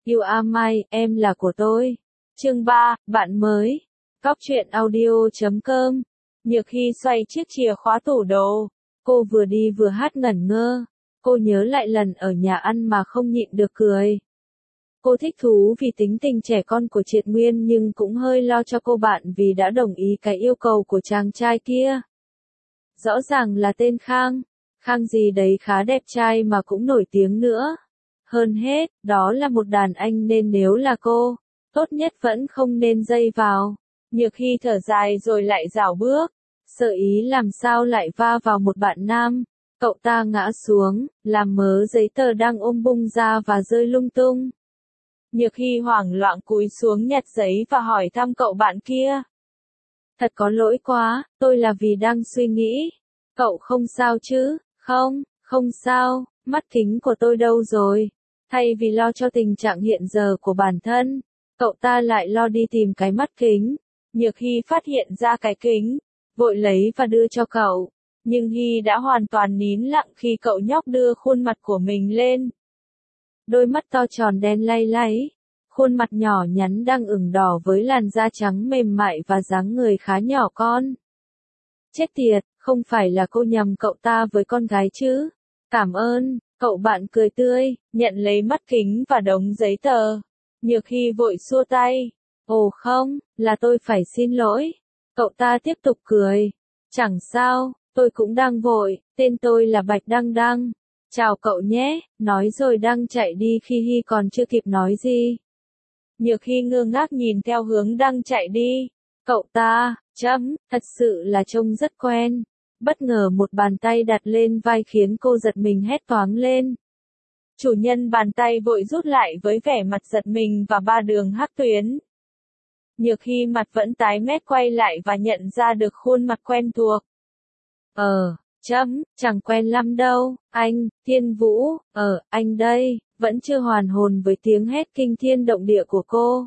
You are mine, em là của tôi. Chương 3, bạn mới. Cóc truyện audio.com. Nhược Hy xoay chiếc chìa khóa tủ đồ. Cô vừa đi vừa hát ngẩn ngơ. Cô nhớ lại lần ở nhà ăn mà không nhịn được cười. Cô thích thú vì tính tình trẻ con của Triệt Nguyên nhưng cũng hơi lo cho cô bạn vì đã đồng ý cái yêu cầu của chàng trai kia. Rõ ràng là tên Khang. Khang gì đấy khá đẹp trai mà cũng nổi tiếng nữa. Hơn hết, đó là một đàn anh nên nếu là cô, tốt nhất vẫn không nên dây vào. Nhược Hy thở dài rồi lại rảo bước. Sợ ý làm sao lại va vào một bạn nam. Cậu ta ngã xuống, làm mớ giấy tờ đang ôm bung ra và rơi lung tung. Nhược Hy hoảng loạn cúi xuống nhặt giấy và hỏi thăm cậu bạn kia. Thật có lỗi quá, tôi là vì đang suy nghĩ. Cậu không sao chứ? Không sao, mắt kính của tôi đâu rồi? Thay vì lo cho tình trạng hiện giờ của bản thân, cậu ta lại lo đi tìm cái mắt kính. Nhược Hy phát hiện ra cái kính, vội lấy và đưa cho cậu. Nhưng Hy đã hoàn toàn nín lặng khi cậu nhóc đưa khuôn mặt của mình lên. Đôi mắt to tròn đen lay láy, khuôn mặt nhỏ nhắn đang ửng đỏ với làn da trắng mềm mại và dáng người khá nhỏ con. Chết tiệt, không phải là cô nhầm cậu ta với con gái chứ? Cảm ơn, cậu bạn cười tươi, nhận lấy mắt kính và đống giấy tờ. Nhược Hy vội xua tay. Ồ không, là tôi phải xin lỗi. Cậu ta tiếp tục cười. Chẳng sao, tôi cũng đang vội, tên tôi là Bạch Đăng Đăng. Chào cậu nhé, nói rồi đang chạy đi khi Hy còn chưa kịp nói gì. Nhược Hy ngơ ngác nhìn theo hướng đang chạy đi. Cậu ta, thật sự là trông rất quen. Bất ngờ một bàn tay đặt lên vai khiến cô giật mình hét toáng lên. Chủ nhân bàn tay vội rút lại với vẻ mặt giật mình và ba đường hắc tuyến. Nhược Hy mặt vẫn tái mét quay lại và nhận ra được khuôn mặt quen thuộc. Chẳng quen lắm đâu, anh, Thiên Vũ, anh đây, vẫn chưa hoàn hồn với tiếng hét kinh thiên động địa của cô.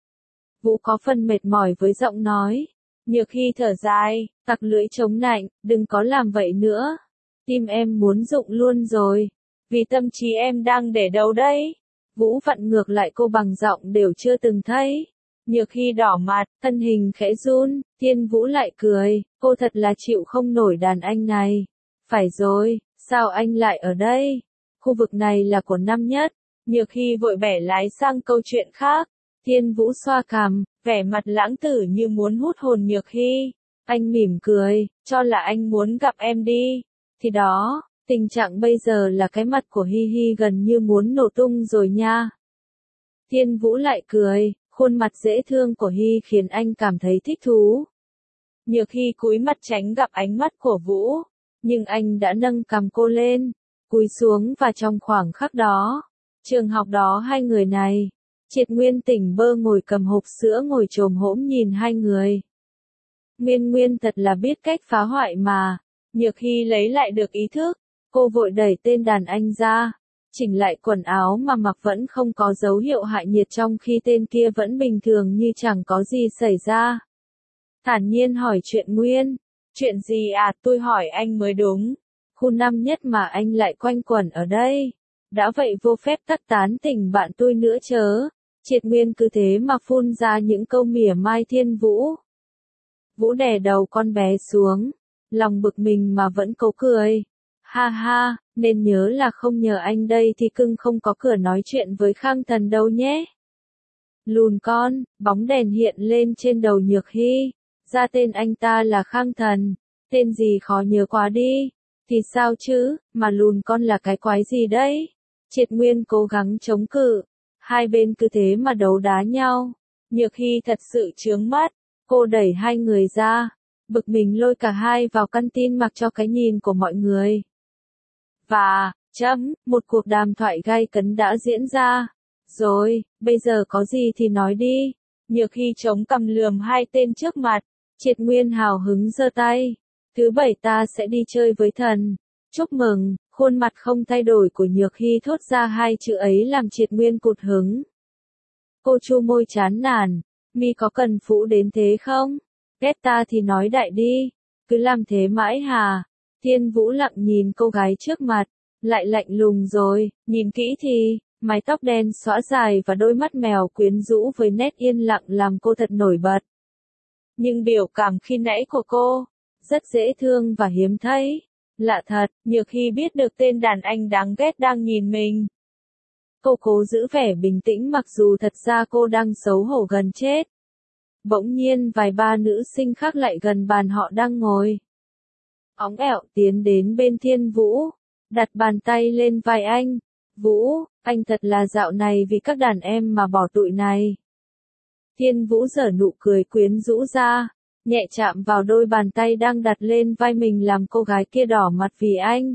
Vũ có phần mệt mỏi với giọng nói. Nhược Hy thở dài, tặc lưỡi chống nạnh, đừng có làm vậy nữa. Tim em muốn rụng luôn rồi. Vì tâm trí em đang để đâu đấy? Vũ vặn ngược lại cô bằng giọng đều chưa từng thấy. Nhược Hy đỏ mặt, thân hình khẽ run, Thiên Vũ lại cười, cô thật là chịu không nổi đàn anh này. Phải rồi, sao anh lại ở đây? Khu vực này là của năm nhất. Nhược Hy vội bẻ lái sang câu chuyện khác. Thiên Vũ xoa cằm, vẻ mặt lãng tử như muốn hút hồn Nhược Hy. Anh mỉm cười, cho là anh muốn gặp em đi. Thì đó, tình trạng bây giờ là cái mặt của Hy Hy gần như muốn nổ tung rồi nha. Thiên Vũ lại cười, khuôn mặt dễ thương của Hy khiến anh cảm thấy thích thú. Nhược Hy cúi mặt tránh gặp ánh mắt của Vũ, nhưng anh đã nâng cằm cô lên, cúi xuống và trong khoảng khắc đó, trường học đó hai người này, Triệt Nguyên tỉnh bơ ngồi cầm hộp sữa ngồi chồm hổm nhìn hai người. Nguyên thật là biết cách phá hoại mà. Nhược Hy lấy lại được ý thức, cô vội đẩy tên đàn anh ra, chỉnh lại quần áo mà mặc vẫn không có dấu hiệu hạ nhiệt trong khi tên kia vẫn bình thường như chẳng có gì xảy ra. Thản nhiên hỏi chuyện Nguyên. Chuyện gì à, tôi hỏi anh mới đúng. Khu năm nhất mà anh lại quanh quẩn ở đây. Đã vậy vô phép tắc tán tình bạn tôi nữa chớ. Triệt Nguyên cứ thế mà phun ra những câu mỉa mai Thiên Vũ. Vũ đè đầu con bé xuống, lòng bực mình mà vẫn cố cười. Ha ha, nên nhớ là không nhờ anh đây thì cưng không có cửa nói chuyện với Khang Thần đâu nhé. Lùn con, bóng đèn hiện lên trên đầu Nhược Hy. Ra tên anh ta là Khang Thần. Tên gì khó nhớ quá đi. Thì sao chứ, mà lùn con là cái quái gì đấy? Triệt Nguyên cố gắng chống cự. Hai bên cứ thế mà đấu đá nhau. Nhược Hy thật sự chướng mắt. Cô đẩy hai người ra. Bực mình lôi cả hai vào căn tin mặc cho cái nhìn của mọi người. Và, một cuộc đàm thoại gay cấn đã diễn ra. Rồi, bây giờ có gì thì nói đi. Nhược Hy chống cằm lườm hai tên trước mặt. Triệt Nguyên hào hứng giơ tay. Thứ bảy ta sẽ đi chơi với thần. Chúc mừng, khuôn mặt không thay đổi của Nhược Hy thốt ra hai chữ ấy làm Triệt Nguyên cụt hứng. Cô chu môi chán nản. Mi có cần phụ đến thế không? Ghét ta thì nói đại đi. Cứ làm thế mãi hả? Thiên Vũ lặng nhìn cô gái trước mặt. Lại lạnh lùng rồi, nhìn kỹ thì, Mái tóc đen xõa dài và đôi mắt mèo quyến rũ với nét yên lặng làm cô thật nổi bật. Nhưng biểu cảm khi nãy của cô, rất dễ thương và hiếm thấy. Lạ thật, Nhược Hy biết được tên đàn anh đáng ghét đang nhìn mình. Cô cố giữ vẻ bình tĩnh mặc dù thật ra cô đang xấu hổ gần chết. Bỗng nhiên vài ba nữ sinh khác lại gần bàn họ đang ngồi. Óng ẹo tiến đến bên Thiên Vũ, đặt bàn tay lên vai anh. Vũ, anh thật là dạo này vì các đàn em mà bỏ tụi này. Thiên Vũ giở nụ cười quyến rũ ra, nhẹ chạm vào đôi bàn tay đang đặt lên vai mình làm cô gái kia đỏ mặt vì anh.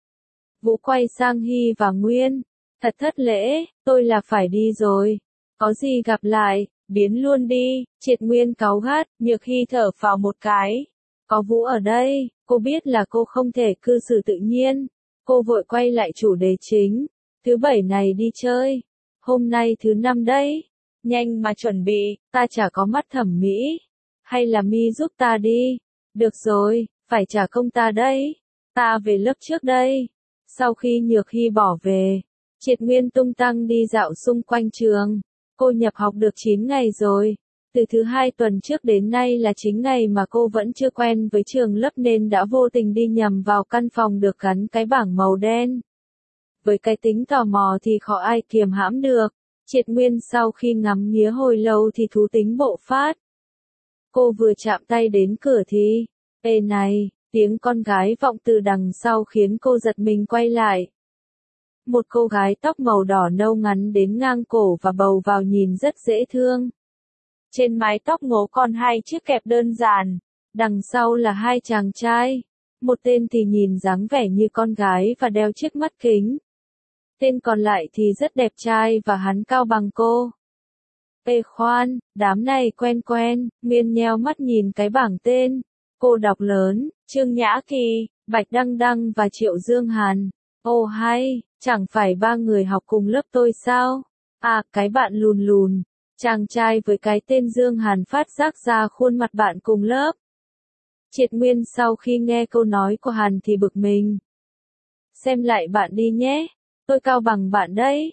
Vũ quay sang Hy và Nguyên, thật thất lễ, tôi là phải đi rồi. Có gì gặp lại, biến luôn đi, Triệt Nguyên cáu gắt, Nhược Hy thở phào một cái. Có Vũ ở đây, cô biết là cô không thể cư xử tự nhiên. Cô vội quay lại chủ đề chính. Thứ bảy này đi chơi. Hôm nay thứ năm đấy. Nhanh mà chuẩn bị, ta chả có mắt thẩm mỹ. Hay là mi giúp ta đi. Được rồi, phải trả công ta đấy. Ta về lớp trước đây. Sau khi Nhược Hy bỏ về, Triệt Nguyên tung tăng đi dạo xung quanh trường. Cô nhập học được 9 ngày rồi. Từ thứ 2 tuần trước đến nay là chính ngày mà cô vẫn chưa quen với trường lớp nên đã vô tình đi nhầm vào căn phòng được gắn cái bảng màu đen. Với cái tính tò mò thì khó ai kiềm hãm được. Triệt Nguyên sau khi ngắm nghía hồi lâu thì thú tính bộc phát. Cô vừa chạm tay đến cửa thì, ê này, tiếng con gái vọng từ đằng sau khiến cô giật mình quay lại. Một cô gái tóc màu đỏ nâu ngắn đến ngang cổ và bầu vào nhìn rất dễ thương. Trên mái tóc ngố còn hai chiếc kẹp đơn giản, đằng sau là hai chàng trai. Một tên thì nhìn dáng vẻ như con gái và đeo chiếc mắt kính. Tên còn lại thì rất đẹp trai và hắn cao bằng cô. Ê khoan, đám này quen quen, Nguyên nheo mắt nhìn cái bảng tên. Cô đọc lớn, Trương Nhã Kỳ, Bạch Đăng Đăng và Triệu Dương Hàn. Ồ hay, chẳng phải ba người học cùng lớp tôi sao? À, cái bạn lùn lùn. Chàng trai với cái tên Dương Hàn phát giác ra khuôn mặt bạn cùng lớp. Triệt Nguyên sau khi nghe câu nói của Hàn thì bực mình. Xem lại bạn đi nhé. Tôi cao bằng bạn đấy.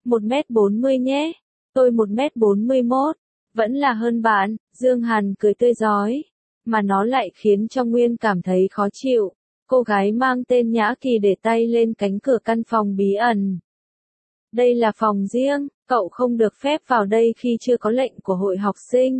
1m40 nhé. Tôi 1m41. Vẫn là hơn bạn. Dương Hàn cười tươi rói. Mà nó lại khiến cho Nguyên cảm thấy khó chịu. Cô gái mang tên Nhã Kỳ để tay lên cánh cửa căn phòng bí ẩn. Đây là phòng riêng, cậu không được phép vào đây khi chưa có lệnh của hội học sinh.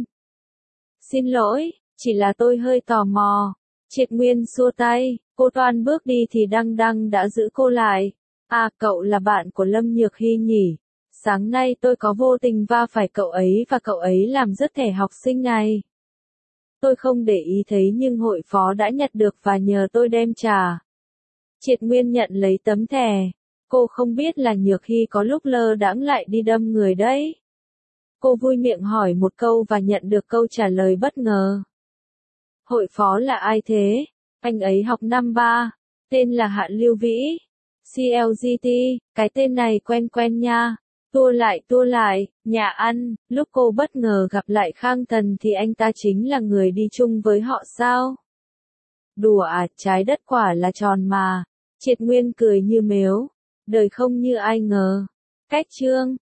Xin lỗi, chỉ là tôi hơi tò mò. Triệt Nguyên xua tay, cô toan bước đi thì Đăng Đăng đã giữ cô lại. À, cậu là bạn của Lâm Nhược Hy nhỉ? Sáng nay tôi có vô tình va phải cậu ấy và cậu ấy làm rớt thẻ học sinh này. Tôi không để ý thấy nhưng hội phó đã nhặt được và nhờ tôi đem trả. Triệt Nguyên nhận lấy tấm thẻ. Cô không biết là Nhược Hy có lúc lơ đãng lại đi đâm người đấy. Cô vui miệng hỏi một câu và nhận được câu trả lời bất ngờ. Hội phó là ai thế? Anh ấy học năm 3. Tên là Hạ Lưu Vĩ. CLGT, cái tên này quen quen nha. Tua lại, nhà ăn, lúc cô bất ngờ gặp lại Khang Thần thì anh ta chính là người đi chung với họ sao? Đùa à, trái đất quả là tròn mà. Triệt Nguyên cười như mếu. Đời không như ai ngờ. Cách chương.